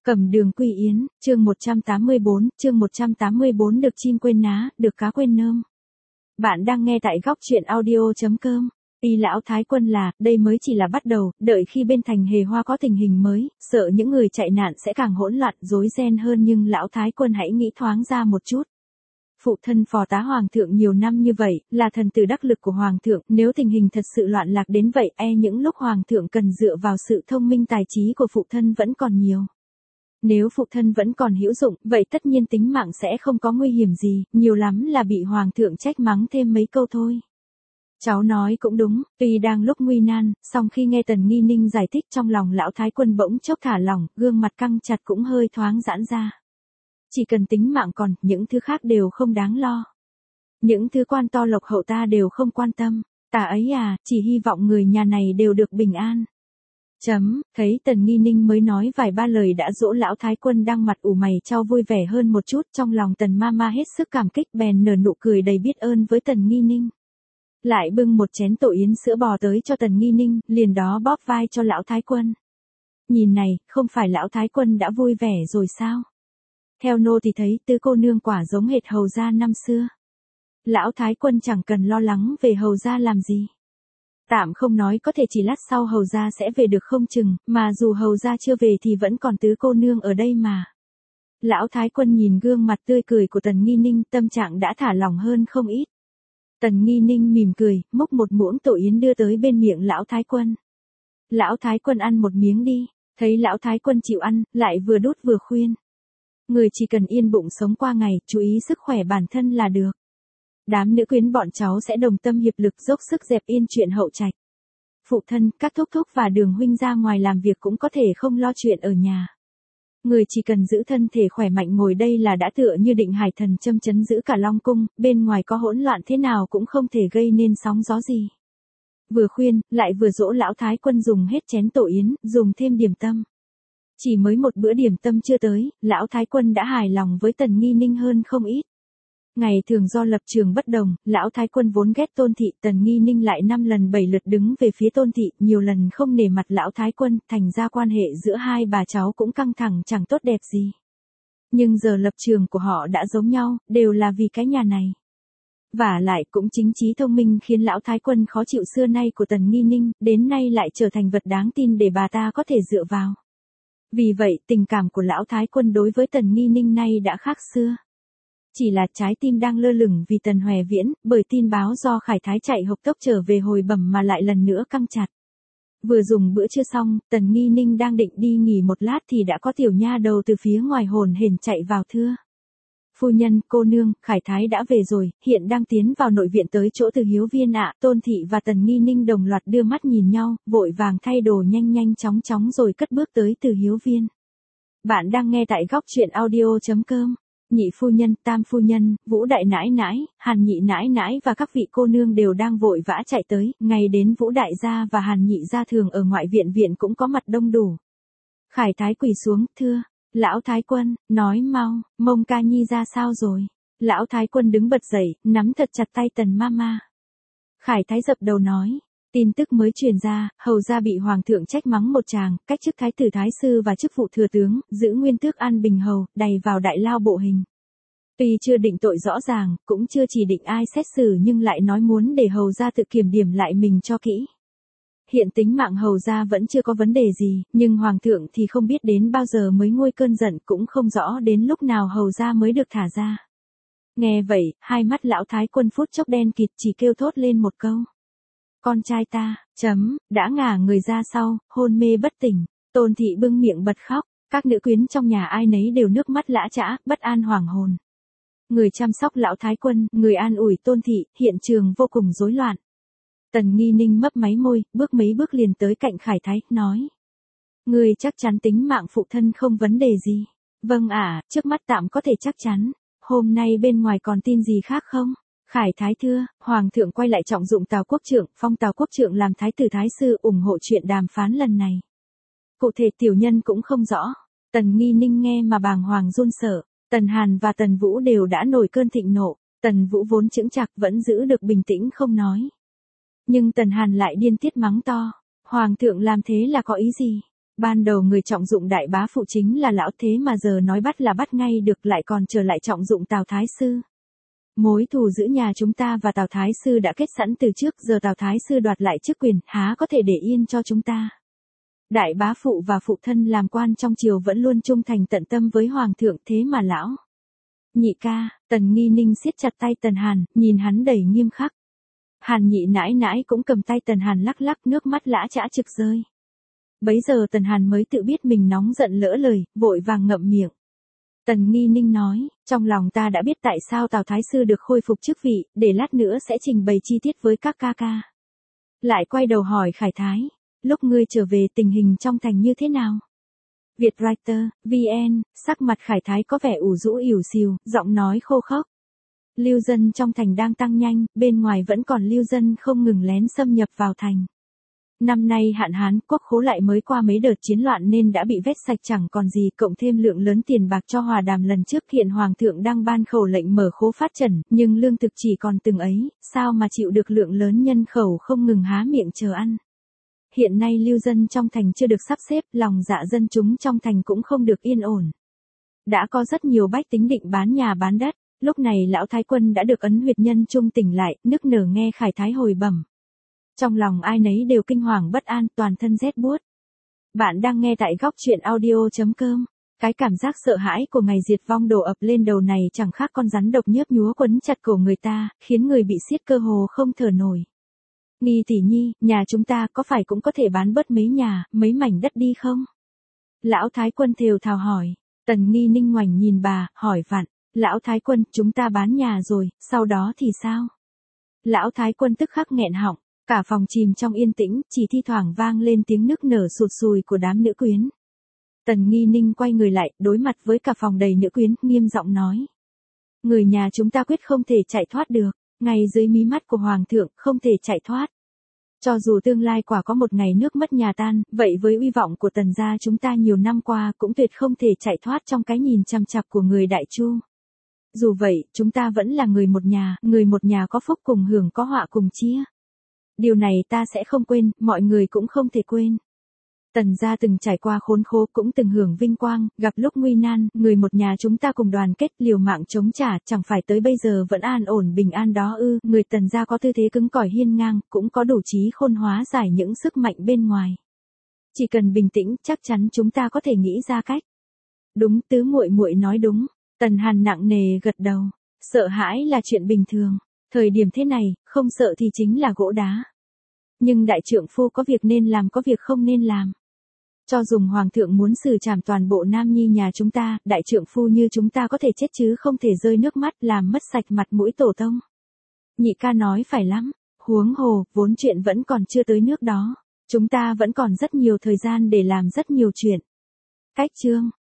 Cẩm Đường Quy Yến, chương 184, được chim quên ná, được cá quên nơm. Bạn đang nghe tại góc truyện audio.com. Y lão thái quân là, đây mới chỉ là bắt đầu, đợi khi bên thành Hề Hoa có tình hình mới, sợ những người chạy nạn sẽ càng hỗn loạn, rối ren hơn, nhưng lão thái quân hãy nghĩ thoáng ra một chút. Phụ thân phò tá hoàng thượng nhiều năm như vậy, là thần tử đắc lực của hoàng thượng, nếu tình hình thật sự loạn lạc đến vậy, những lúc hoàng thượng cần dựa vào sự thông minh tài trí của phụ thân vẫn còn nhiều. Nếu phụ thân vẫn còn hữu dụng, vậy tất nhiên tính mạng sẽ không có nguy hiểm gì, nhiều lắm là bị hoàng thượng trách mắng thêm mấy câu thôi. Cháu nói cũng đúng, tuy đang lúc nguy nan, song khi nghe Tần Nghi Ninh giải thích trong lòng lão thái quân bỗng chốc thả lỏng, gương mặt căng chặt cũng hơi thoáng giãn ra. Chỉ cần tính mạng còn, những thứ khác đều không đáng lo. Những thứ quan to lộc hậu ta đều không quan tâm, ta ấy chỉ hy vọng người nhà này đều được bình an. Thấy Tần Nghi Ninh mới nói vài ba lời đã dỗ lão thái quân đang mặt ủ mày chau vui vẻ hơn một chút, trong lòng Tần Mama hết sức cảm kích bèn nở nụ cười đầy biết ơn với Tần Nghi Ninh. Lại bưng một chén tổ yến sữa bò tới cho Tần Nghi Ninh, liền đó bóp vai cho lão thái quân. Nhìn này, không phải lão thái quân đã vui vẻ rồi sao? Theo nô thì thấy tứ cô nương quả giống hệt hầu gia năm xưa. Lão thái quân chẳng cần lo lắng về hầu gia làm gì. Tạm không nói có thể chỉ lát sau hầu gia sẽ về được không chừng, mà dù hầu gia chưa về thì vẫn còn tứ cô nương ở đây mà. Lão thái quân nhìn gương mặt tươi cười của Tần Nghi Ninh, tâm trạng đã thả lỏng hơn không ít. Tần Nghi Ninh mỉm cười, múc một muỗng tổ yến đưa tới bên miệng lão thái quân. Lão thái quân ăn một miếng đi, thấy lão thái quân chịu ăn, lại vừa đút vừa khuyên. Người chỉ cần yên bụng sống qua ngày, chú ý sức khỏe bản thân là được. Đám nữ quyến bọn cháu sẽ đồng tâm hiệp lực dốc sức dẹp yên chuyện hậu trạch. Phụ thân, các thúc thúc và Đường huynh ra ngoài làm việc cũng có thể không lo chuyện ở nhà. Người chỉ cần giữ thân thể khỏe mạnh ngồi đây là đã tựa như định hải thần châm chấn giữ cả Long cung, bên ngoài có hỗn loạn thế nào cũng không thể gây nên sóng gió gì. Vừa khuyên, lại vừa dỗ lão thái quân dùng hết chén tổ yến, dùng thêm điểm tâm. Chỉ mới một bữa điểm tâm chưa tới, lão thái quân đã hài lòng với Tần Nghi Ninh hơn không ít. Ngày thường do lập trường bất đồng, lão thái quân vốn ghét Tôn thị, Tần Nghi Ninh lại 5 lần 7 lượt đứng về phía Tôn thị, nhiều lần không nể mặt lão thái quân, thành ra quan hệ giữa hai bà cháu cũng căng thẳng chẳng tốt đẹp gì. Nhưng giờ lập trường của họ đã giống nhau, đều là vì cái nhà này. Vả lại cũng chính trí thông minh khiến lão thái quân khó chịu xưa nay của Tần Nghi Ninh, đến nay lại trở thành vật đáng tin để bà ta có thể dựa vào. Vì vậy, tình cảm của lão thái quân đối với Tần Nghi Ninh nay đã khác xưa. Chỉ là trái tim đang lơ lửng vì Tần Hoè Viễn, bởi tin báo do Khải Thái chạy hộc tốc trở về hồi bẩm mà lại lần nữa căng chặt. Vừa dùng bữa trưa xong, Tần Nghi Ninh đang định đi nghỉ một lát thì đã có tiểu nha đầu từ phía ngoài hồn hển chạy vào thưa. Phu nhân, cô nương, Khải Thái đã về rồi, hiện đang tiến vào nội viện tới chỗ Từ Hiếu Viên ạ. Tôn thị và Tần Nghi Ninh đồng loạt đưa mắt nhìn nhau, vội vàng thay đồ nhanh chóng rồi cất bước tới Từ Hiếu Viên. Bạn đang nghe tại góc truyện audio.com. Nhị phu nhân, tam phu nhân, Vũ đại nãi nãi, Hàn nhị nãi nãi và các vị cô nương đều đang vội vã chạy tới, ngay đến Vũ đại gia và Hàn nhị gia thường ở ngoại viện cũng có mặt đông đủ. Khải Thái quỳ xuống, thưa, lão thái quân, nói mau, Mông ca nhi ra sao rồi? Lão thái quân đứng bật dậy, nắm thật chặt tay Tần Mama. Khải Thái dập đầu nói, tin tức mới truyền ra, hầu gia bị hoàng thượng trách mắng một tràng, cách chức thái tử thái sư và chức vụ thừa tướng, giữ nguyên tước An Bình hầu, đày vào đại lao bộ hình. Tuy chưa định tội rõ ràng, cũng chưa chỉ định ai xét xử nhưng lại nói muốn để hầu gia tự kiểm điểm lại mình cho kỹ. Hiện tính mạng hầu gia vẫn chưa có vấn đề gì, nhưng hoàng thượng thì không biết đến bao giờ mới nguôi cơn giận, cũng không rõ đến lúc nào hầu gia mới được thả ra. Nghe vậy, hai mắt lão thái quân phút chốc đen kịt, chỉ kêu thốt lên một câu. Con trai ta, đã ngả người ra sau, hôn mê bất tỉnh. Tôn thị bưng miệng bật khóc, các nữ quyến trong nhà ai nấy đều nước mắt lã chã, bất an hoảng hồn. Người chăm sóc lão thái quân, người an ủi Tôn thị, hiện trường vô cùng rối loạn. Tần Nghi Ninh mấp máy môi, bước mấy bước liền tới cạnh Khải Thái, nói. Người chắc chắn tính mạng phụ thân không vấn đề gì. Vâng ạ, trước mắt tạm có thể chắc chắn. Hôm nay bên ngoài còn tin gì khác không? Khải Thái thưa, Hoàng thượng quay lại trọng dụng Tào Quốc Trượng, phong Tào Quốc Trượng làm Thái tử Thái sư, ủng hộ chuyện đàm phán lần này. Cụ thể tiểu nhân cũng không rõ. Tần Nghi Ninh nghe mà bàng hoàng run sợ. Tần Hàn và Tần Vũ đều đã nổi cơn thịnh nộ. Tần Vũ vốn chững chạc vẫn giữ được bình tĩnh không nói. Nhưng Tần Hàn lại điên tiết mắng to. Hoàng thượng làm thế là có ý gì? Ban đầu người trọng dụng đại bá phụ chính là lão, thế mà giờ nói bắt là bắt ngay được, lại còn trở lại trọng dụng Tào Thái Sư. Mối thù giữa nhà chúng ta và Tào Thái Sư đã kết sẵn từ trước, giờ Tào Thái Sư đoạt lại chức quyền, há có thể để yên cho chúng ta. Đại bá phụ và phụ thân làm quan trong triều vẫn luôn trung thành tận tâm với hoàng thượng, thế mà lão. Nhị ca, Tần Nghi Ninh siết chặt tay Tần Hàn, nhìn hắn đầy nghiêm khắc. Hàn nhị nãi nãi cũng cầm tay Tần Hàn lắc lắc, nước mắt lã chã trực rơi. Bấy giờ Tần Hàn mới tự biết mình nóng giận lỡ lời, vội vàng ngậm miệng. Tần Nghi Ninh nói, trong lòng ta đã biết tại sao Tào Thái Sư được khôi phục chức vị, để lát nữa sẽ trình bày chi tiết với các ca ca. Lại quay đầu hỏi Khải Thái, lúc ngươi trở về tình hình trong thành như thế nào? Vietwriter, VN, sắc mặt Khải Thái có vẻ ủ rũ ỉu xìu, giọng nói khô khốc. Lưu dân trong thành đang tăng nhanh, bên ngoài vẫn còn lưu dân không ngừng lén xâm nhập vào thành. Năm nay hạn hán, quốc khố lại mới qua mấy đợt chiến loạn nên đã bị vét sạch chẳng còn gì, cộng thêm lượng lớn tiền bạc cho hòa đàm lần trước, hiện hoàng thượng đang ban khẩu lệnh mở khố phát trần, nhưng lương thực chỉ còn từng ấy, sao mà chịu được lượng lớn nhân khẩu không ngừng há miệng chờ ăn. Hiện nay lưu dân trong thành chưa được sắp xếp, lòng dạ dân chúng trong thành cũng không được yên ổn. Đã có rất nhiều bách tính định bán nhà bán đất, lúc này lão thái quân đã được ấn huyệt nhân trung tỉnh lại, nức nở nghe Khải Thái hồi bẩm. Trong lòng ai nấy đều kinh hoàng bất an, toàn thân rét buốt. Bạn đang nghe tại góc truyện audio.com. Cái cảm giác sợ hãi của ngày diệt vong đổ ập lên đầu này chẳng khác con rắn độc nhớp nhúa quấn chặt cổ người ta, khiến người bị siết cơ hồ không thở nổi. Nghi tỷ nhi, nhà chúng ta có phải cũng có thể bán bớt mấy nhà, mấy mảnh đất đi không? Lão thái quân thều thào hỏi. Tần Nghi Ninh ngoảnh nhìn bà, hỏi vặn. Lão thái quân, chúng ta bán nhà rồi, sau đó thì sao? Lão thái quân tức khắc nghẹn họng. Cả phòng chìm trong yên tĩnh, chỉ thi thoảng vang lên tiếng nức nở sụt sùi của đám nữ quyến. Tần Nghi Ninh quay người lại, đối mặt với cả phòng đầy nữ quyến, nghiêm giọng nói. Người nhà chúng ta quyết không thể chạy thoát được, ngay dưới mí mắt của hoàng thượng, không thể chạy thoát. Cho dù tương lai quả có một ngày nước mất nhà tan, vậy với uy vọng của Tần gia chúng ta nhiều năm qua cũng tuyệt không thể chạy thoát trong cái nhìn chằm chằm của người Đại Chu. Dù vậy, chúng ta vẫn là người một nhà có phúc cùng hưởng có họa cùng chia. Điều này ta sẽ không quên, mọi người cũng không thể quên. Tần gia từng trải qua khốn khổ, cũng từng hưởng vinh quang, gặp lúc nguy nan, người một nhà chúng ta cùng đoàn kết liều mạng chống trả, chẳng phải tới bây giờ vẫn an ổn bình an đó ư? Người Tần gia có tư thế cứng cỏi hiên ngang, cũng có đủ trí khôn hóa giải những sức mạnh bên ngoài. Chỉ cần bình tĩnh, chắc chắn chúng ta có thể nghĩ ra cách. Đúng, tứ muội muội nói đúng. Tần Hàn nặng nề gật đầu. Sợ hãi là chuyện bình thường. Thời điểm thế này, không sợ thì chính là gỗ đá. Nhưng đại trượng phu có việc nên làm, có việc không nên làm. Cho dùng hoàng thượng muốn xử trảm toàn bộ nam nhi nhà chúng ta, đại trượng phu như chúng ta có thể chết chứ không thể rơi nước mắt làm mất sạch mặt mũi tổ tông. Nhị ca nói phải lắm, huống hồ, vốn chuyện vẫn còn chưa tới nước đó. Chúng ta vẫn còn rất nhiều thời gian để làm rất nhiều chuyện. Cách chương